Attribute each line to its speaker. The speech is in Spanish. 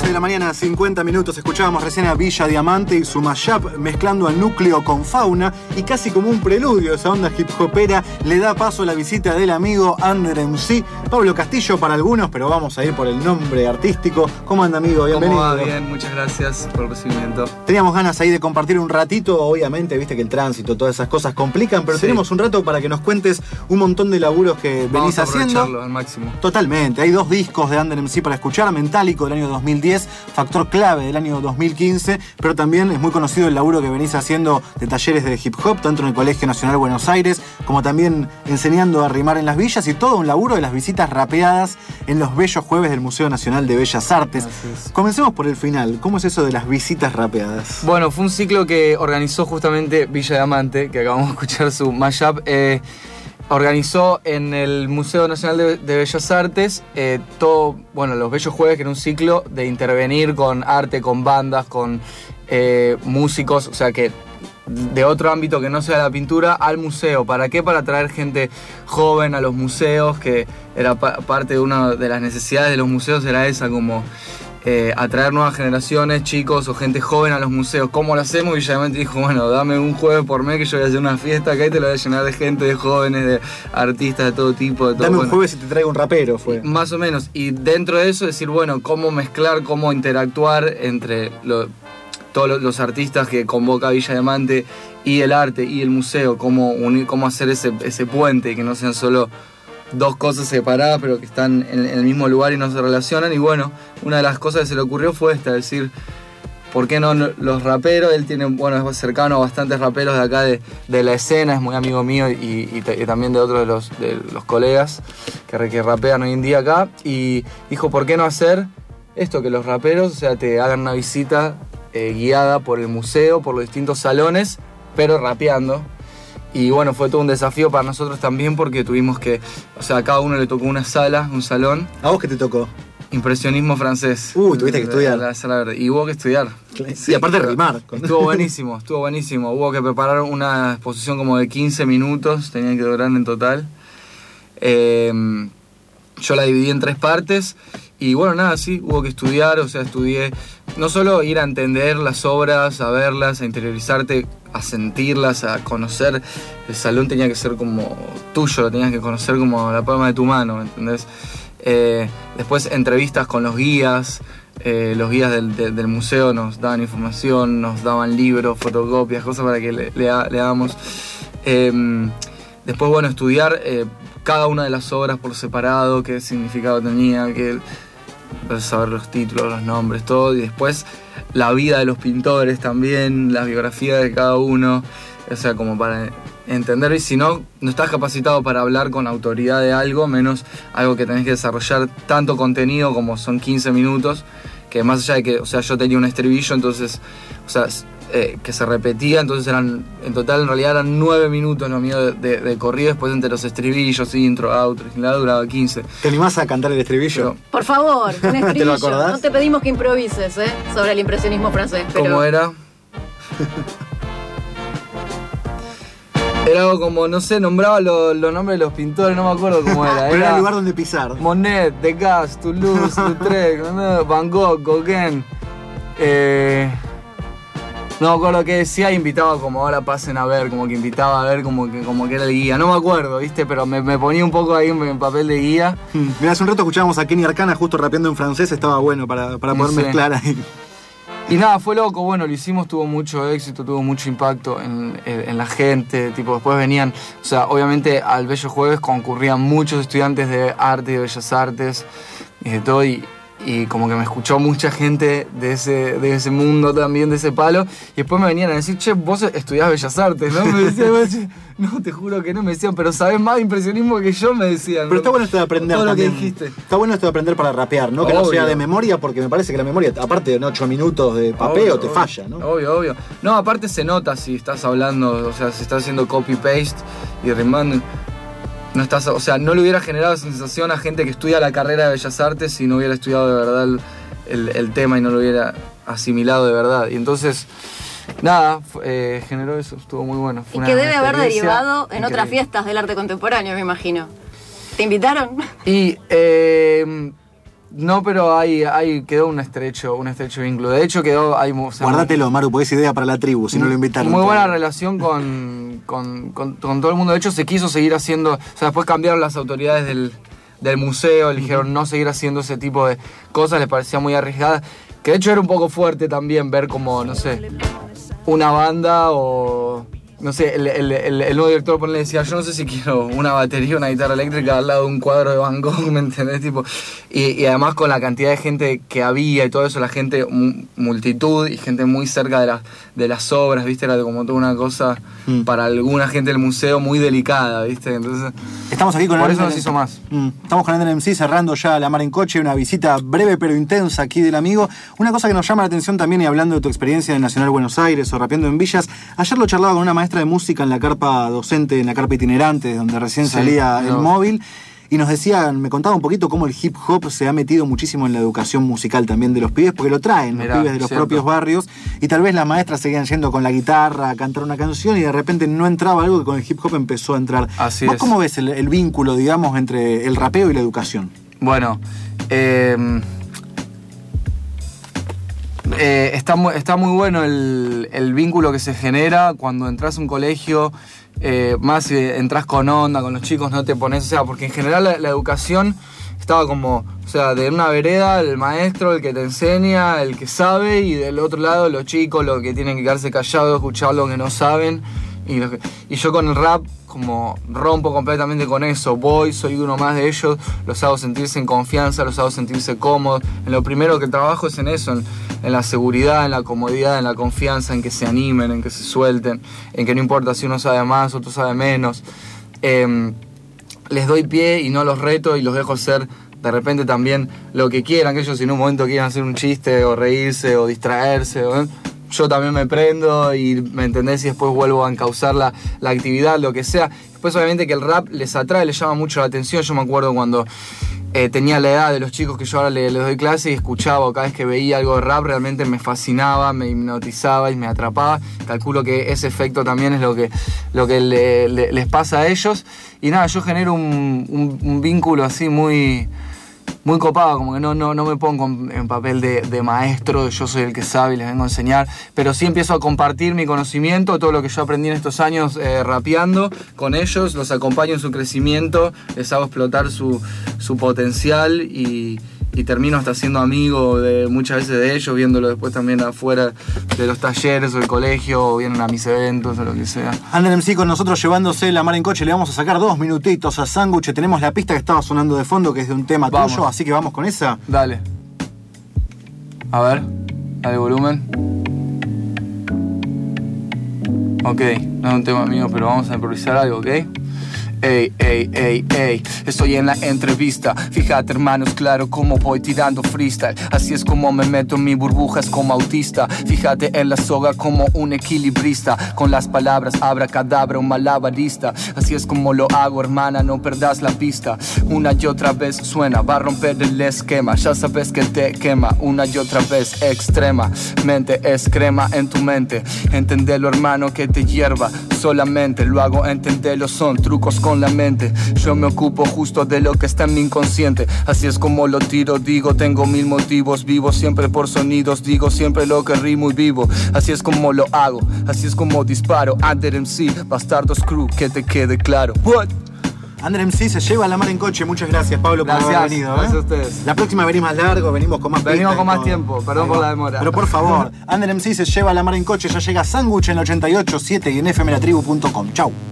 Speaker 1: 11 de la mañana, 50 minutos. Escuchábamos recién a Villa Diamante y su mashup mezclando al núcleo con fauna, y casi como un preludio, esa onda hip hopera le da paso a la visita del amigo Under MC, Pablo Castillo para algunos, pero vamos a ir por el nombre artístico. ¿Cómo anda, amigo? Bienvenido.
Speaker 2: ¿Cómo va? Bien, muchas gracias por el recibimiento.
Speaker 1: Teníamos ganas ahí de compartir un ratito, obviamente, viste que el tránsito, todas esas cosas complican, pero sí, tenemos un rato para que nos cuentes un montón de laburos que venís haciendo.
Speaker 2: Al máximo.
Speaker 1: Totalmente, hay 2 discos de Under MC para escuchar: Mentálico del año 2010, Factor Clave del año 2015, pero también es muy conocido el laburo que venís haciendo de talleres de hip hop, tanto en el Colegio Nacional Buenos Aires, como también enseñando a rimar en las villas, y todo un laburo de las visitas rapeadas en los bellos jueves del Museo Nacional de Bellas Artes. Comencemos por el final, ¿cómo es eso de las visitas rapeadas?
Speaker 2: Bueno, fue un ciclo que organizó justamente Villa Diamante, que acabamos de escuchar su mashup. Organizó en el Museo Nacional de Bellas Artes los Bellos Jueves, que era un ciclo de intervenir con arte, con bandas, con músicos, o sea que de otro ámbito que no sea la pintura, al museo. ¿Para qué? Para traer gente joven a los museos, que era parte de una de las necesidades de los museos, era esa, como atraer nuevas generaciones, chicos o gente joven a los museos. ¿Cómo lo hacemos? Y Diamante dijo, bueno, dame un jueves por mes que yo voy a hacer una fiesta acá y te lo voy a llenar de gente, de jóvenes, de artistas de todo tipo. De todo.
Speaker 1: Dame un jueves y te traigo un rapero, fue.
Speaker 2: Más o menos. Y dentro de eso decir, bueno, cómo mezclar, cómo interactuar entre todos los artistas que convoca Villa Diamante y el arte y el museo, cómo unir, cómo hacer ese puente y que no sean solo 2 cosas separadas, pero que están en el mismo lugar y no se relacionan. Y bueno, una de las cosas que se le ocurrió fue esta, decir, ¿por qué no los raperos? Él tiene, es cercano a bastantes raperos de acá de la escena, es muy amigo mío y también de otros de los colegas que rapean hoy en día acá. Y dijo, ¿por qué no hacer esto? Que los raperos, o sea, te hagan una visita guiada por el museo, por los distintos salones, pero rapeando. Y bueno, fue todo un desafío para nosotros también, porque tuvimos que, o sea, a cada uno le tocó una sala, un salón.
Speaker 1: ¿A vos qué te tocó?
Speaker 2: Impresionismo francés.
Speaker 1: Tuviste que estudiar.
Speaker 2: La sala verde. Y hubo que estudiar.
Speaker 1: Sí, y aparte de rimar.
Speaker 2: Estuvo buenísimo. Hubo que preparar una exposición como de 15 minutos, tenía que durar en total. Yo la dividí en 3 partes. Y bueno, nada, sí, hubo que estudiar, o sea, estudié no solo ir a entender las obras, a verlas, a interiorizarte, a sentirlas, a conocer. El salón tenía que ser como tuyo, lo tenías que conocer como la palma de tu mano, ¿me entendés? Después entrevistas con los guías del museo nos daban información, nos daban libros, fotocopias, cosas para que le hagamos. Después, bueno, estudiar cada una de las obras por separado, qué significado tenía, saber los títulos, los nombres, todo. Y después la vida de los pintores también, las biografías de cada uno, o sea, como para entender. Y si no estás capacitado para hablar con autoridad de algo, menos algo que tenés que desarrollar tanto contenido como son 15 minutos, que más allá de que, o sea, yo tenía un estribillo, entonces, o sea, que se repetía, entonces en total en realidad eran 9 minutos lo mío de corrido, después entre los estribillos, intro, outro, y la duraba 15.
Speaker 1: ¿Te animás a cantar el estribillo?
Speaker 3: Por favor, un estribillo.
Speaker 1: ¿Te lo acordás?
Speaker 3: No te pedimos que improvises, sobre el impresionismo francés. Pero...
Speaker 2: ¿Cómo era? Era algo como, no sé, nombraba los nombres de los pintores, no me acuerdo cómo era.
Speaker 1: Pero era el lugar donde pisar.
Speaker 2: Monet, Degas, Toulouse, Lautrec, Van Gogh, Gauguin. No me acuerdo qué decía, invitaba como ahora pasen a ver, como que invitaba a ver como que era el guía. No me acuerdo, ¿viste? Pero me ponía un poco ahí en papel de guía.
Speaker 1: Mirá, hace un rato escuchábamos a Kenny Arcana justo rapeando en francés, estaba bueno para poder mezclar ahí.
Speaker 2: Y nada, fue loco, bueno, lo hicimos, tuvo mucho éxito, tuvo mucho impacto en la gente, tipo, después venían, o sea, obviamente al Bello Jueves concurrían muchos estudiantes de arte y de bellas artes y de todo, y como que me escuchó mucha gente de ese mundo también, de ese palo, y después me venían a decir, che, vos estudiás bellas artes, ¿no? Me decían, no, te juro que no, me decían, pero sabés más de impresionismo que yo, me decían.
Speaker 1: Pero está bueno esto de aprender
Speaker 2: todo
Speaker 1: también.
Speaker 2: Lo que dijiste.
Speaker 1: Está bueno esto de aprender para rapear, ¿no? Que no sea de memoria, porque me parece que la memoria, aparte de 8 minutos de papeo, te falla, ¿no?
Speaker 2: Obvio. No, aparte se nota si estás hablando, o sea, si estás haciendo copy-paste y rimando. No estás, o sea, no le hubiera generado sensación a gente que estudia la carrera de Bellas Artes si no hubiera estudiado de verdad el tema y no lo hubiera asimilado de verdad. Y entonces, nada, generó eso, estuvo muy bueno.
Speaker 3: Y que debe haber derivado en otras fiestas del arte contemporáneo, me imagino. ¿Te invitaron?
Speaker 2: Y No, pero ahí quedó un estrecho vínculo. De hecho, quedó...
Speaker 1: Guárdatelo, Maru, porque es idea para la tribu, si no lo invitaron.
Speaker 2: Muy buena relación con todo el mundo. De hecho, se quiso seguir haciendo... O sea, después cambiaron las autoridades del museo, le dijeron no seguir haciendo ese tipo de cosas, les parecía muy arriesgada. Que de hecho era un poco fuerte también ver como, no sé, una banda o... No sé, el nuevo director le decía, yo no sé si quiero una batería, una guitarra eléctrica al lado de un cuadro de Van Gogh, ¿me entendés? Tipo, y además con la cantidad de gente que había y todo eso, la gente, multitud y gente muy cerca de las obras, ¿viste? Era como toda una cosa para alguna gente del museo muy delicada, ¿viste? Entonces,
Speaker 1: estamos aquí con
Speaker 2: por eso nos hizo más.
Speaker 1: Estamos con Under MC cerrando ya La Mar en Coche, una visita breve pero intensa aquí del amigo. Una cosa que nos llama la atención también, y hablando de tu experiencia en el Nacional Buenos Aires o rapeando en villas, ayer lo charlaba con una maestra de música en la carpa docente, en la carpa itinerante, donde recién salía el móvil, y nos decían, me contaba un poquito cómo el hip hop se ha metido muchísimo en la educación musical también de los pibes, porque lo traen los pibes de los propios barrios, y tal vez las maestras seguían yendo con la guitarra a cantar una canción y de repente no entraba algo que con el hip hop empezó a entrar.
Speaker 2: Así
Speaker 1: ¿Vos
Speaker 2: es.
Speaker 1: cómo ves el vínculo, digamos, entre el rapeo y la educación?
Speaker 2: Bueno, está muy bueno el vínculo que se genera cuando entras a un colegio, más si entras con onda, con los chicos, no te pones, o sea, porque en general la educación estaba como, o sea, de una vereda el maestro, el que te enseña, el que sabe, y del otro lado los chicos, los que tienen que quedarse callados, escuchar lo que no saben, y yo con el rap como rompo completamente con eso, soy uno más de ellos, los hago sentirse en confianza, los hago sentirse cómodos. En lo primero que trabajo es en eso, en la seguridad, en la comodidad, en la confianza, en que se animen, en que se suelten, en que no importa si uno sabe más, otro sabe menos. Les doy pie y no los reto y los dejo ser de repente también lo que quieran, que ellos si en un momento quieran hacer un chiste o reírse o distraerse, yo también me prendo y, ¿me entendés? Y después vuelvo a encauzar la actividad, lo que sea. Después obviamente que el rap les atrae, les llama mucho la atención. Yo me acuerdo cuando tenía la edad de los chicos que yo ahora les doy clase y escuchaba, o cada vez que veía algo de rap realmente me fascinaba, me hipnotizaba y me atrapaba. Calculo que ese efecto también es lo que les pasa a ellos. Y nada, yo genero un vínculo así muy copado, como que no me pongo en papel de maestro, yo soy el que sabe y les vengo a enseñar, pero sí empiezo a compartir mi conocimiento, todo lo que yo aprendí en estos años rapeando con ellos, los acompaño en su crecimiento, les hago explotar su potencial y termino hasta siendo amigo de muchas veces de ellos, viéndolo después también afuera de los talleres o del colegio, o vienen a mis eventos o lo que sea.
Speaker 1: Under MC con nosotros llevándose La Mar en Coche. Le vamos a sacar 2 minutitos a Sándwich. Tenemos la pista que estaba sonando de fondo, que es de un tema tuyo, así que vamos con esa.
Speaker 2: Dale. A ver, dale volumen. Ok, no es un tema mío, pero vamos a improvisar algo, ¿ok? Ey, estoy en la entrevista. Fíjate, hermanos, claro como voy tirando freestyle. Así es como me meto en mi burbuja, es como autista. Fíjate en la soga como un equilibrista. Con las palabras abracadabra, un malabarista. Así es como lo hago, hermana, no perdas la pista. Una y otra vez suena, va a romper el esquema. Ya sabes que te quema, una y otra vez extrema. Mente es crema en tu mente. Entendelo, hermano, que te hierva. Solamente lo hago entenderlo, son trucos con la mente. Yo me ocupo justo de lo que está en mi inconsciente. Así es como lo tiro, digo, tengo 1000 motivos. Vivo siempre por sonidos, digo siempre lo que rimo y vivo. Así es como lo hago, así es como disparo. Under MC, Bastardos Crew, que te quede claro. What?
Speaker 1: Under MC se lleva La Mar en Coche. Muchas gracias, Pablo, por haber venido.
Speaker 2: Gracias a ustedes.
Speaker 1: La próxima venimos más largo, venimos con más pistas.
Speaker 2: Venimos con más tiempo, perdón por la demora.
Speaker 1: Pero por favor, Under MC se lleva La Mar en Coche. Ya llega Sándwich en 88.7 y en fmlatribu.com. Chau.